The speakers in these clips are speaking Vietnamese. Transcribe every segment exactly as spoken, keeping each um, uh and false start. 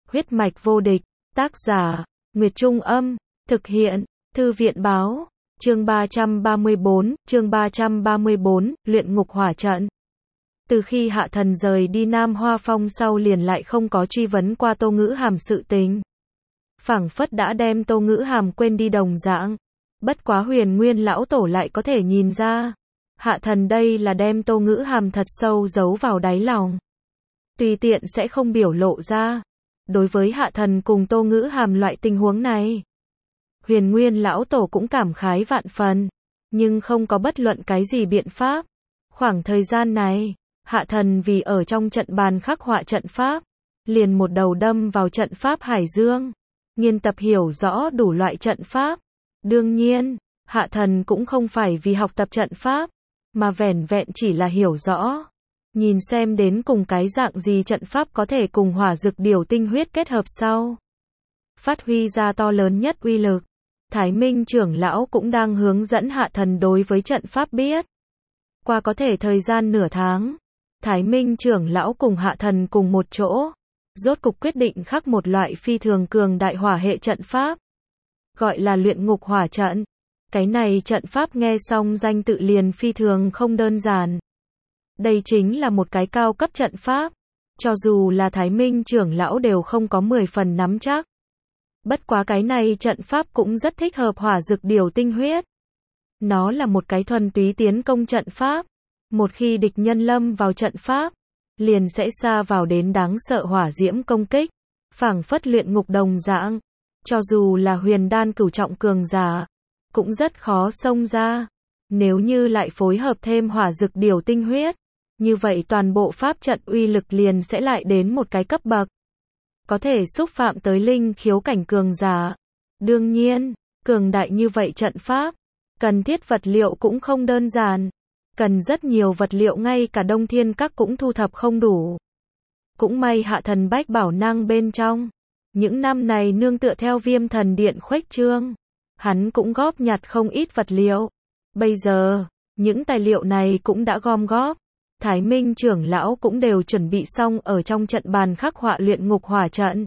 Huyết mạch vô địch, tác giả, Nguyệt Trung Âm, thực hiện, Thư viện Báo, chương ba trăm ba mươi bốn, chương ba trăm ba mươi bốn, luyện ngục hỏa trận. Từ khi Hạ Thần rời đi Nam Hoa Phong sau liền lại không có truy vấn qua Tô Ngữ Hàm sự tình. Phảng phất đã đem Tô Ngữ Hàm quên đi đồng dạng. Bất quá Huyền Nguyên lão tổ lại có thể nhìn ra. Hạ Thần đây là đem Tô Ngữ Hàm thật sâu giấu vào đáy lòng. Tùy tiện sẽ không biểu lộ ra. Đối với Hạ Thần cùng Tô Ngữ Hàm loại tình huống này, Huyền Nguyên lão tổ cũng cảm khái vạn phần, nhưng không có bất luận cái gì biện pháp. Khoảng thời gian này, Hạ Thần vì ở trong trận bàn khắc họa trận pháp, liền một đầu đâm vào trận pháp Hải Dương, nghiên tập hiểu rõ đủ loại trận pháp. Đương nhiên, Hạ Thần cũng không phải vì học tập trận pháp, mà vẻn vẹn chỉ là hiểu rõ, nhìn xem đến cùng cái dạng gì trận pháp có thể cùng hỏa dược điều tinh huyết kết hợp sau, phát huy ra to lớn nhất uy lực. Thái Minh trưởng lão cũng đang hướng dẫn Hạ Thần đối với trận pháp biết. Qua có thể thời gian nửa tháng, Thái Minh trưởng lão cùng Hạ Thần cùng một chỗ, rốt cục quyết định khắc một loại phi thường cường đại hỏa hệ trận pháp, gọi là luyện ngục hỏa trận. Cái này trận pháp nghe xong danh tự liền phi thường không đơn giản. Đây chính là một cái cao cấp trận pháp, cho dù là Thái Minh trưởng lão đều không có mười phần nắm chắc. Bất quá cái này trận pháp cũng rất thích hợp hỏa dược điều tinh huyết. Nó là một cái thuần túy tiến công trận pháp. Một khi địch nhân lâm vào trận pháp, liền sẽ xa vào đến đáng sợ hỏa diễm công kích, phảng phất luyện ngục đồng dạng. Cho dù là huyền đan cửu trọng cường giả, cũng rất khó xông ra. Nếu như lại phối hợp thêm hỏa dược điều tinh huyết, như vậy toàn bộ pháp trận uy lực liền sẽ lại đến một cái cấp bậc, có thể xúc phạm tới linh khiếu cảnh cường giả. Đương nhiên, cường đại như vậy trận pháp, cần thiết vật liệu cũng không đơn giản. Cần rất nhiều vật liệu ngay cả Đông Thiên Các cũng thu thập không đủ. Cũng may Hạ Thần bách bảo năng bên trong. Những năm này nương tựa theo Viêm Thần Điện khuếch trương, hắn cũng góp nhặt không ít vật liệu. Bây giờ, những tài liệu này cũng đã gom góp. Thái Minh trưởng lão cũng đều chuẩn bị xong ở trong trận bàn khắc họa luyện ngục hỏa trận.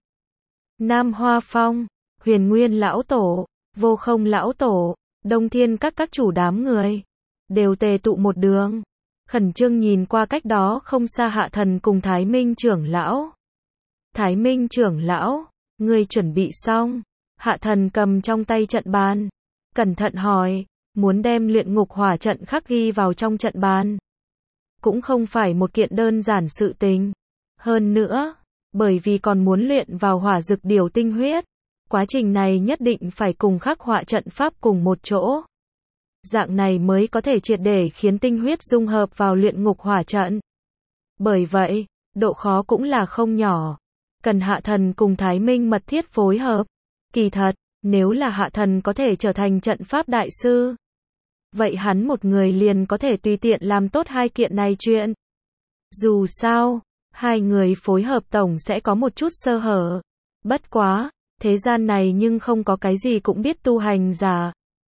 Nam Hoa Phong, Huyền Nguyên lão tổ, Vô Không lão tổ, Đông Thiên Các các chủ đám người đều tề tụ một đường, khẩn trương nhìn qua cách đó không xa Hạ Thần cùng Thái Minh trưởng lão. Thái Minh trưởng lão, ngươi chuẩn bị xong? Hạ Thần cầm trong tay trận bàn, cẩn thận hỏi, muốn đem luyện ngục hỏa trận khắc ghi vào trong trận bàn, cũng không phải một kiện đơn giản sự tình. Hơn nữa, bởi vì còn muốn luyện vào hỏa dược điều tinh huyết, quá trình này nhất định phải cùng khắc họa trận pháp cùng một chỗ. Dạng này mới có thể triệt để khiến tinh huyết dung hợp vào luyện ngục hỏa trận. Bởi vậy, độ khó cũng là không nhỏ. Cần Hạ Thần cùng Thái Minh mật thiết phối hợp. Kỳ thật, nếu là Hạ Thần có thể trở thành trận pháp đại sư, vậy hắn một người liền có thể tùy tiện làm tốt hai kiện này chuyện. Dù sao, hai người phối hợp tổng sẽ có một chút sơ hở. Bất quá, thế gian này nhưng không có cái gì cũng biết tu hành giả.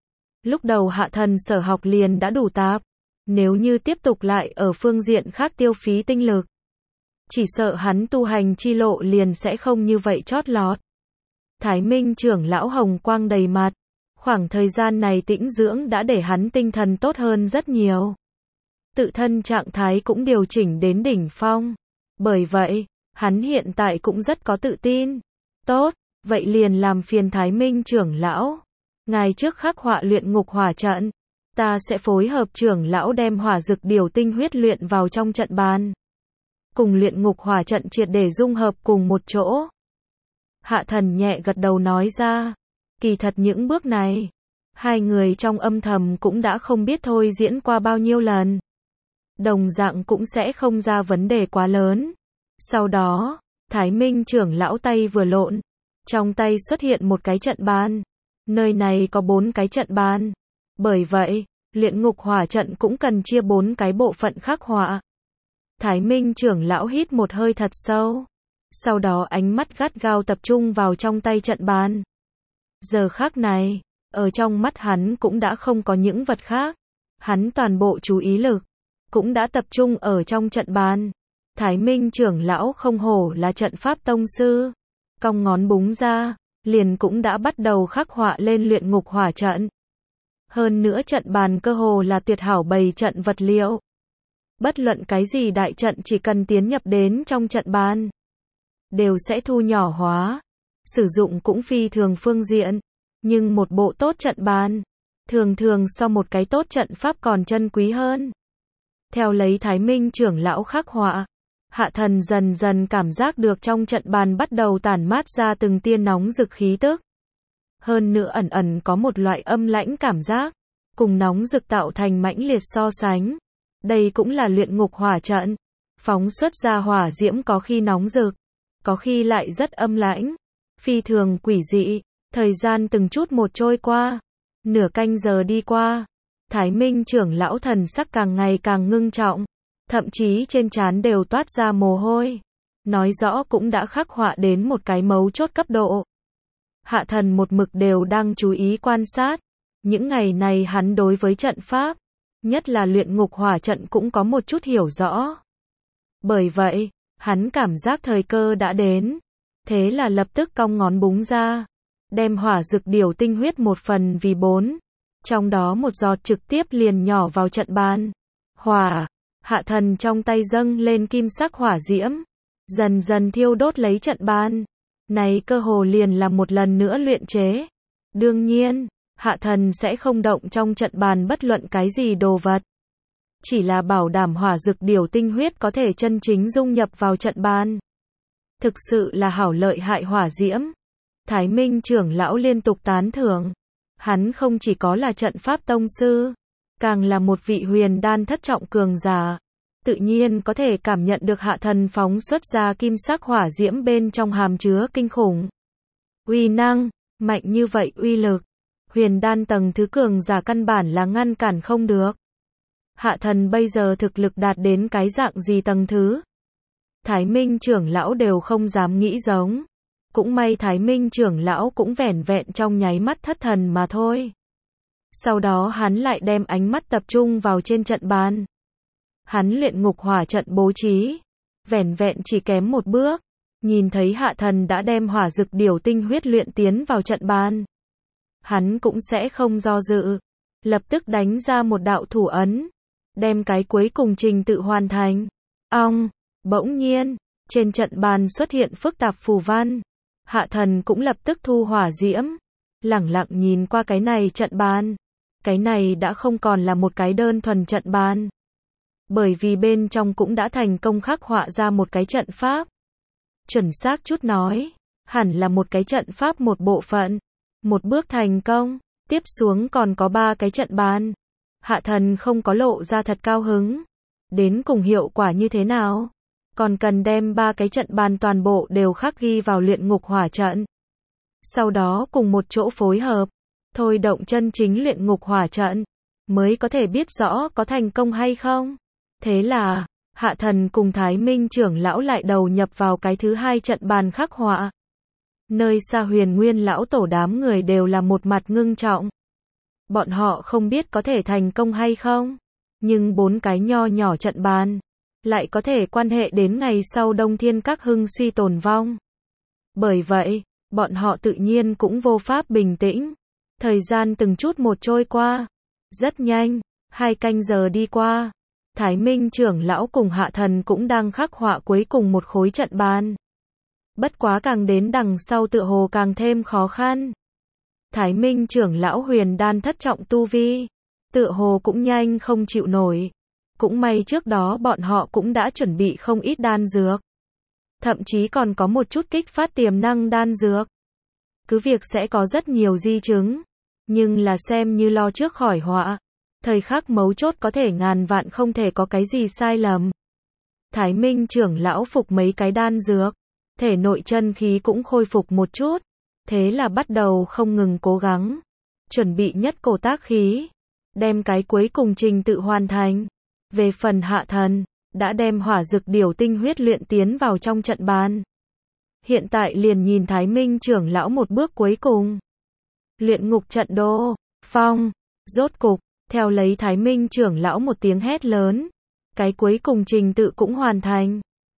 Lúc đầu Hạ Thần sở học liền đã đủ tạp, nếu như tiếp tục lại ở phương diện khác tiêu phí tinh lực, chỉ sợ hắn tu hành chi lộ liền sẽ không như vậy chót lọt. Thái Minh trưởng lão hồng quang đầy mặt, khoảng thời gian này tĩnh dưỡng đã để hắn tinh thần tốt hơn rất nhiều. Tự thân trạng thái cũng điều chỉnh đến đỉnh phong. Bởi vậy, hắn hiện tại cũng rất có tự tin. Tốt, vậy liền làm phiền Thái Minh trưởng lão. Ngài trước khắc họa luyện ngục hỏa trận, ta sẽ phối hợp trưởng lão đem hỏa dược điều tinh huyết luyện vào trong trận bàn, cùng luyện ngục hỏa trận triệt để dung hợp cùng một chỗ. Hạ Thần nhẹ gật đầu nói ra, kỳ thật những bước này, hai người trong âm thầm cũng đã không biết thôi diễn qua bao nhiêu lần. Đồng dạng cũng sẽ không ra vấn đề quá lớn. Sau đó, Thái Minh trưởng lão tay vừa lộn, trong tay xuất hiện một cái trận bàn. Nơi này có bốn cái trận bàn. Bởi vậy, luyện ngục hỏa trận cũng cần chia bốn cái bộ phận khắc họa. Thái Minh trưởng lão hít một hơi thật sâu. Sau đó ánh mắt gắt gao tập trung vào trong tay trận bàn. Giờ khắc này, ở trong mắt hắn cũng đã không có những vật khác. Hắn toàn bộ chú ý lực cũng đã tập trung ở trong trận bàn. Thái Minh trưởng lão không hổ là trận pháp tông sư. cong ngón búng ra, liền cũng đã bắt đầu khắc họa lên luyện ngục hỏa trận. Hơn nữa trận bàn cơ hồ là tuyệt hảo bày trận vật liệu. Bất luận cái gì đại trận chỉ cần tiến nhập đến trong trận bàn, đều sẽ thu nhỏ hóa, sử dụng cũng phi thường phương diện. Nhưng một bộ tốt trận bàn, thường thường so một cái tốt trận pháp còn chân quý hơn. Theo lấy Thái Minh trưởng lão khắc họa, Hạ Thần dần dần cảm giác được trong trận bàn bắt đầu tản mát ra từng tia nóng rực khí tức. Hơn nữa ẩn ẩn có một loại âm lãnh cảm giác, cùng nóng rực tạo thành mãnh liệt so sánh. Đây cũng là luyện ngục hỏa trận. Phóng xuất ra hỏa diễm có khi nóng rực, có khi lại rất âm lãnh, phi thường quỷ dị. Thời gian từng chút một trôi qua, nửa canh giờ đi qua, Thái Minh trưởng lão thần sắc càng ngày càng ngưng trọng, thậm chí trên trán đều toát ra mồ hôi, nói rõ cũng đã khắc họa đến một cái mấu chốt cấp độ. Hạ Thần một mực đều đang chú ý quan sát, những ngày này hắn đối với trận pháp, nhất là luyện ngục hỏa trận cũng có một chút hiểu rõ. Bởi vậy, hắn cảm giác thời cơ đã đến, thế là lập tức cong ngón búng ra, đem hỏa dược điểu tinh huyết một phần vì bốn, trong đó một giọt trực tiếp liền nhỏ vào trận bàn. Hỏa, Hạ Thần trong tay dâng lên kim sắc hỏa diễm, dần dần thiêu đốt lấy trận bàn. Này cơ hồ liền là một lần nữa luyện chế. Đương nhiên, Hạ Thần sẽ không động trong trận bàn bất luận cái gì đồ vật. Chỉ là bảo đảm hỏa dược điểu tinh huyết có thể chân chính dung nhập vào trận bàn. Thực sự là hảo lợi hại hỏa diễm. Thái Minh trưởng lão liên tục tán thưởng. Hắn không chỉ có là trận pháp tông sư, càng là một vị huyền đan thất trọng cường giả. Tự nhiên có thể cảm nhận được Hạ Thần phóng xuất ra kim sắc hỏa diễm bên trong hàm chứa kinh khủng uy năng, mạnh như vậy uy lực, huyền đan tầng thứ cường giả căn bản là ngăn cản không được. Hạ Thần bây giờ thực lực đạt đến cái dạng gì tầng thứ? Thái Minh trưởng lão đều không dám nghĩ giống. Cũng may Thái Minh trưởng lão cũng vẻn vẹn trong nháy mắt thất thần mà thôi. Sau đó hắn lại đem ánh mắt tập trung vào trên trận bàn. Hắn luyện ngục hỏa trận bố trí, vẻn vẹn chỉ kém một bước, nhìn thấy Hạ Thần đã đem hỏa dược điểu tinh huyết luyện tiến vào trận bàn. Hắn cũng sẽ không do dự, lập tức đánh ra một đạo thủ ấn, đem cái cuối cùng trình tự hoàn thành. Ong, bỗng nhiên, trên trận bàn xuất hiện phức tạp phù văn. Hạ Thần cũng lập tức thu hỏa diễm, lẳng lặng nhìn qua cái này trận bàn. Cái này đã không còn là một cái đơn thuần trận bàn, bởi vì bên trong cũng đã thành công khắc họa ra một cái trận pháp. Chuẩn xác chút nói, hẳn là một cái trận pháp một bộ phận. Một bước thành công, tiếp xuống còn có ba cái trận bàn. Hạ Thần không có lộ ra thật cao hứng. Đến cùng hiệu quả như thế nào? Còn cần đem ba cái trận bàn toàn bộ đều khắc ghi vào luyện ngục hỏa trận. Sau đó cùng một chỗ phối hợp, thôi động chân chính luyện ngục hỏa trận, mới có thể biết rõ có thành công hay không. Thế là, Hạ Thần cùng Thái Minh trưởng lão lại đầu nhập vào cái thứ hai trận bàn khắc họa. Nơi xa Huyền Nguyên lão tổ đám người đều là một mặt ngưng trọng. Bọn họ không biết có thể thành công hay không, nhưng bốn cái nho nhỏ trận bàn lại có thể quan hệ đến ngày sau Đông Thiên Các hưng suy tồn vong. Bởi vậy, bọn họ tự nhiên cũng vô pháp bình tĩnh. Thời gian từng chút một trôi qua, rất nhanh, hai canh giờ đi qua. Thái Minh trưởng lão cùng Hạ Thần cũng đang khắc họa cuối cùng một khối trận bàn. Bất quá càng đến đằng sau tựa hồ càng thêm khó khăn. Thái Minh trưởng lão huyền đan thất trọng tu vi, tựa hồ cũng nhanh không chịu nổi. Cũng may trước đó bọn họ cũng đã chuẩn bị không ít đan dược. Thậm chí còn có một chút kích phát tiềm năng đan dược. Cứ việc sẽ có rất nhiều di chứng, nhưng là xem như lo trước khỏi họa. Thời khắc mấu chốt có thể ngàn vạn không thể có cái gì sai lầm. Thái Minh trưởng lão phục mấy cái đan dược, thể nội chân khí cũng khôi phục một chút. Thế là bắt đầu không ngừng cố gắng, chuẩn bị nhất cổ tác khí, đem cái cuối cùng trình tự hoàn thành. Về phần Hạ Thần, đã đem hỏa dược điểu tinh huyết luyện tiến vào trong trận bàn. Hiện tại liền nhìn Thái Minh trưởng lão một bước cuối cùng. Luyện ngục trận đô, phong, rốt cục, theo lấy Thái Minh trưởng lão một tiếng hét lớn. Cái cuối cùng trình tự cũng hoàn thành.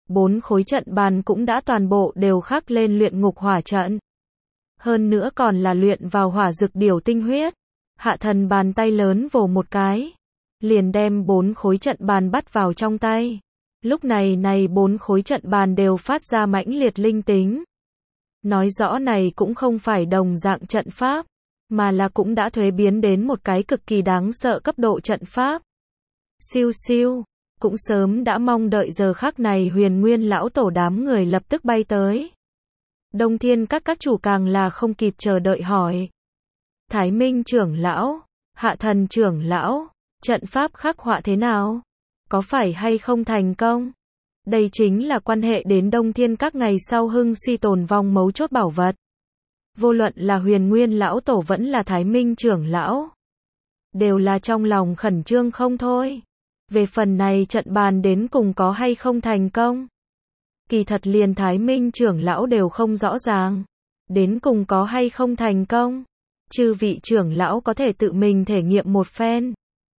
bốn khối trận bàn cũng đã toàn bộ đều khắc lên luyện ngục hỏa trận. Hơn nữa còn là luyện vào hỏa dược điểu tinh huyết. Hạ thần bàn tay lớn vồ một cái, liền đem bốn khối trận bàn bắt vào trong tay. Lúc này này bốn khối trận bàn đều phát ra mãnh liệt linh tính. Nói rõ này cũng không phải đồng dạng trận pháp, mà là cũng đã thuế biến đến một cái cực kỳ đáng sợ cấp độ trận pháp. Siêu siêu, cũng sớm đã mong đợi giờ khắc này Huyền Nguyên lão tổ đám người lập tức bay tới. Đông Thiên các các chủ càng là không kịp chờ đợi hỏi. Thái Minh trưởng lão, Hạ Thần trưởng lão, trận pháp khắc họa thế nào? Có phải hay không thành công? Đây chính là quan hệ đến Đông Thiên các ngày sau hưng suy tồn vong mấu chốt bảo vật. Vô luận là Huyền Nguyên lão tổ vẫn là Thái Minh trưởng lão, đều là trong lòng khẩn trương không thôi. Về phần này trận bàn đến cùng có hay không thành công, kỳ thật liền Thái Minh trưởng lão đều không rõ ràng. Đến cùng có hay không thành công, chư vị trưởng lão có thể tự mình thể nghiệm một phen.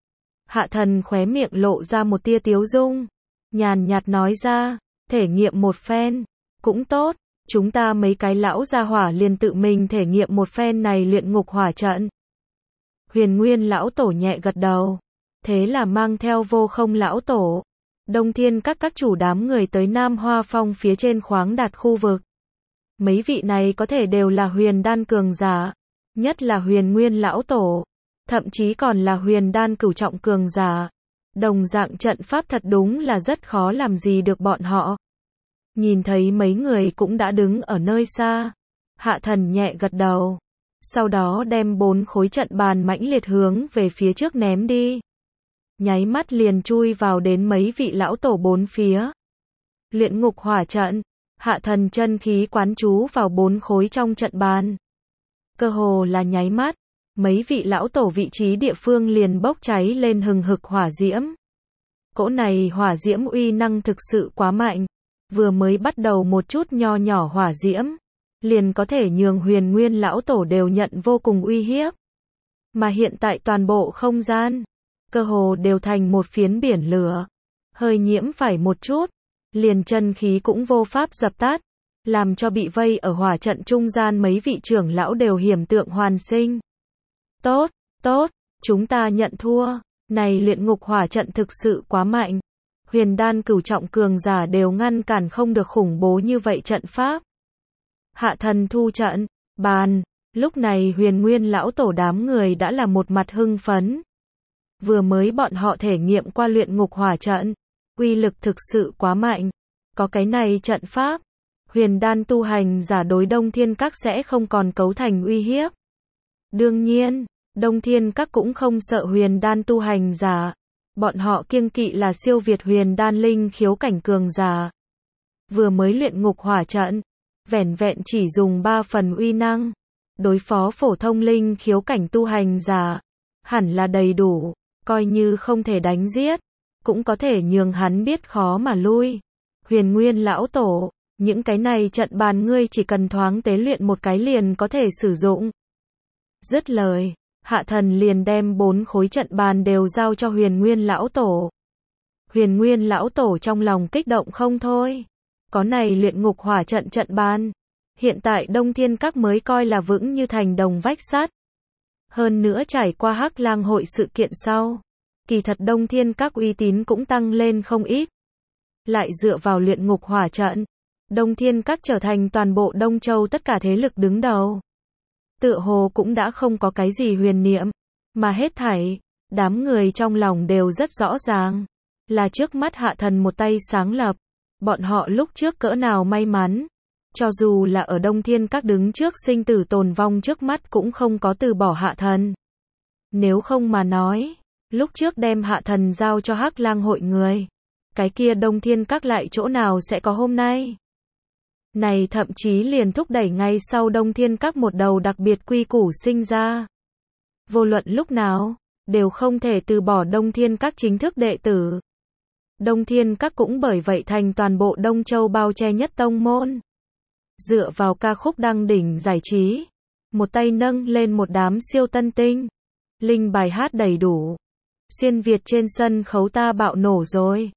Hạ Thần khóe miệng lộ ra một tia tiếu dung, nhàn nhạt nói ra, thể nghiệm một phen, cũng tốt, chúng ta mấy cái lão gia hỏa liền tự mình thể nghiệm một phen này luyện ngục hỏa trận. Huyền Nguyên lão tổ nhẹ gật đầu, thế là mang theo Vô Không lão tổ, Đông Thiên các các chủ đám người tới Nam Hoa Phong phía trên khoáng đạt khu vực. Mấy vị này có thể đều là huyền đan cường giả, nhất là Huyền Nguyên lão tổ, thậm chí còn là huyền đan cửu trọng cường giả. Đồng dạng trận pháp thật đúng là rất khó làm gì được bọn họ. Nhìn thấy mấy người cũng đã đứng ở nơi xa, Hạ Thần nhẹ gật đầu, sau đó đem bốn khối trận bàn mãnh liệt hướng về phía trước ném đi. Nháy mắt liền chui vào đến mấy vị lão tổ bốn phía. Luyện ngục hỏa trận, Hạ Thần chân khí quán chú vào bốn khối trong trận bàn. Cơ hồ là nháy mắt, mấy vị lão tổ vị trí địa phương liền bốc cháy lên hừng hực hỏa diễm. Cỗ này hỏa diễm uy năng thực sự quá mạnh, vừa mới bắt đầu một chút nho nhỏ hỏa diễm, liền có thể nhường Huyền Nguyên lão tổ đều nhận vô cùng uy hiếp. Mà hiện tại toàn bộ không gian, cơ hồ đều thành một phiến biển lửa, hơi nhiễm phải một chút, liền chân khí cũng vô pháp dập tắt, làm cho bị vây ở hỏa trận trung gian mấy vị trưởng lão đều hiểm tượng hoàn sinh. Tốt, tốt, chúng ta nhận thua, này luyện ngục hỏa trận thực sự quá mạnh. Huyền đan cửu trọng cường giả đều ngăn cản không được khủng bố như vậy trận pháp. Hạ Thần thu trận, bàn, lúc này Huyền Nguyên lão tổ đám người đã là một mặt hưng phấn. Vừa mới bọn họ thể nghiệm qua luyện ngục hỏa trận, uy lực thực sự quá mạnh. Có cái này trận pháp, huyền đan tu hành giả đối Đông Thiên các sẽ không còn cấu thành uy hiếp. Đương nhiên, Đông Thiên các cũng không sợ huyền đan tu hành giả, bọn họ kiêng kỵ là siêu việt huyền đan linh khiếu cảnh cường giả. Vừa mới luyện ngục hỏa trận, vẻn vẹn chỉ dùng ba phần uy năng, đối phó phổ thông linh khiếu cảnh tu hành giả, hẳn là đầy đủ, coi như không thể đánh giết, cũng có thể nhường hắn biết khó mà lui. Huyền Nguyên lão tổ, những cái này trận bàn ngươi chỉ cần thoáng tế luyện một cái liền có thể sử dụng. Dứt lời, Hạ Thần liền đem bốn khối trận bàn đều giao cho Huyền Nguyên lão tổ. Huyền Nguyên lão tổ trong lòng kích động không thôi. Có này luyện ngục hỏa trận trận bàn, hiện tại Đông Thiên các mới coi là vững như thành đồng vách sắt. Hơn nữa trải qua Hắc Lang hội sự kiện sau, kỳ thật Đông Thiên các uy tín cũng tăng lên không ít. Lại dựa vào luyện ngục hỏa trận, Đông Thiên các trở thành toàn bộ Đông Châu tất cả thế lực đứng đầu. Tựa hồ cũng đã không có cái gì huyền niệm, mà hết thảy, đám người trong lòng đều rất rõ ràng, là trước mắt Hạ Thần một tay sáng lập, bọn họ lúc trước cỡ nào may mắn, cho dù là ở Đông Thiên các đứng trước sinh tử tồn vong trước mắt cũng không có từ bỏ Hạ Thần. Nếu không mà nói, lúc trước đem Hạ Thần giao cho Hắc Lang hội người, cái kia Đông Thiên các lại chỗ nào sẽ có hôm nay. Này thậm chí liền thúc đẩy ngay sau Đông Thiên các một đầu đặc biệt quy củ sinh ra. Vô luận lúc nào, đều không thể từ bỏ Đông Thiên các chính thức đệ tử. Đông Thiên các cũng bởi vậy thành toàn bộ Đông Châu bao che nhất tông môn. Dựa vào ca khúc đăng đỉnh giải trí, một tay nâng lên một đám siêu tân tinh, linh bài hát đầy đủ. Xuyên Việt trên sân khấu ta bạo nổ rồi.